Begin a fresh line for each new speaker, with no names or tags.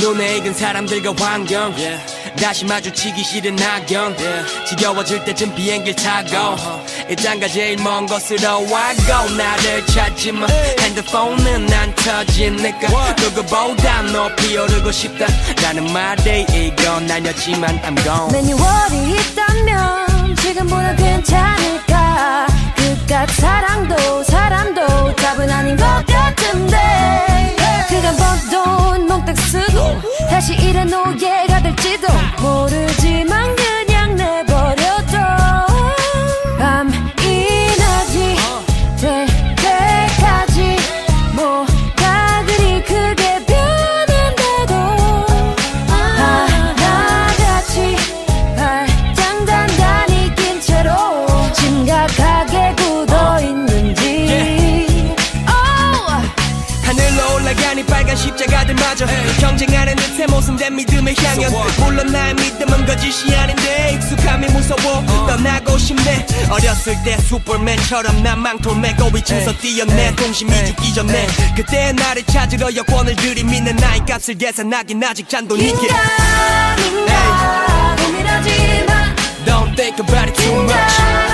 눈에 익은 사람들과 환경 다시 마주치기 싫은 악영 지겨워질 때쯤 비행기를 타고 일단가 제일 먼 곳으로 와고 나를 찾지마 핸드폰은 안 터지니까 누구보다 높이 오르고 싶다 라는 말이 이건 아니었지만 I'm gone
매뉴얼이 있다면 지금보다 괜찮을까 그깟 사랑도 사람도 답은 아닌 것 같은데 그간 번 돈 몽땅 쓰고 다시 일해 노예가 될지도 모르지만 그냥 내버려둬 밤이낮이 될 때까지 뭐가 그리 크게 변한다고 하나같이 발장 단단히 낀 채로 심각하게 굳어있는지
하늘로 올라가니 빨간 십자가들마저 경쟁하는 듯해 모순된 믿음의 향연 물론 나의 믿음은 거짓이 아닌데 익숙함이 무서워 떠나고 싶네 어렸을 때 슈퍼맨처럼 난 망토를 메고 위층서 뛰었네 동심이 죽기 전에 그때 나를 찾으러 여권을 들이미는 나의 값을 계산하긴 아직 잔돈이게
인간 고민하지마
Don't think about it too much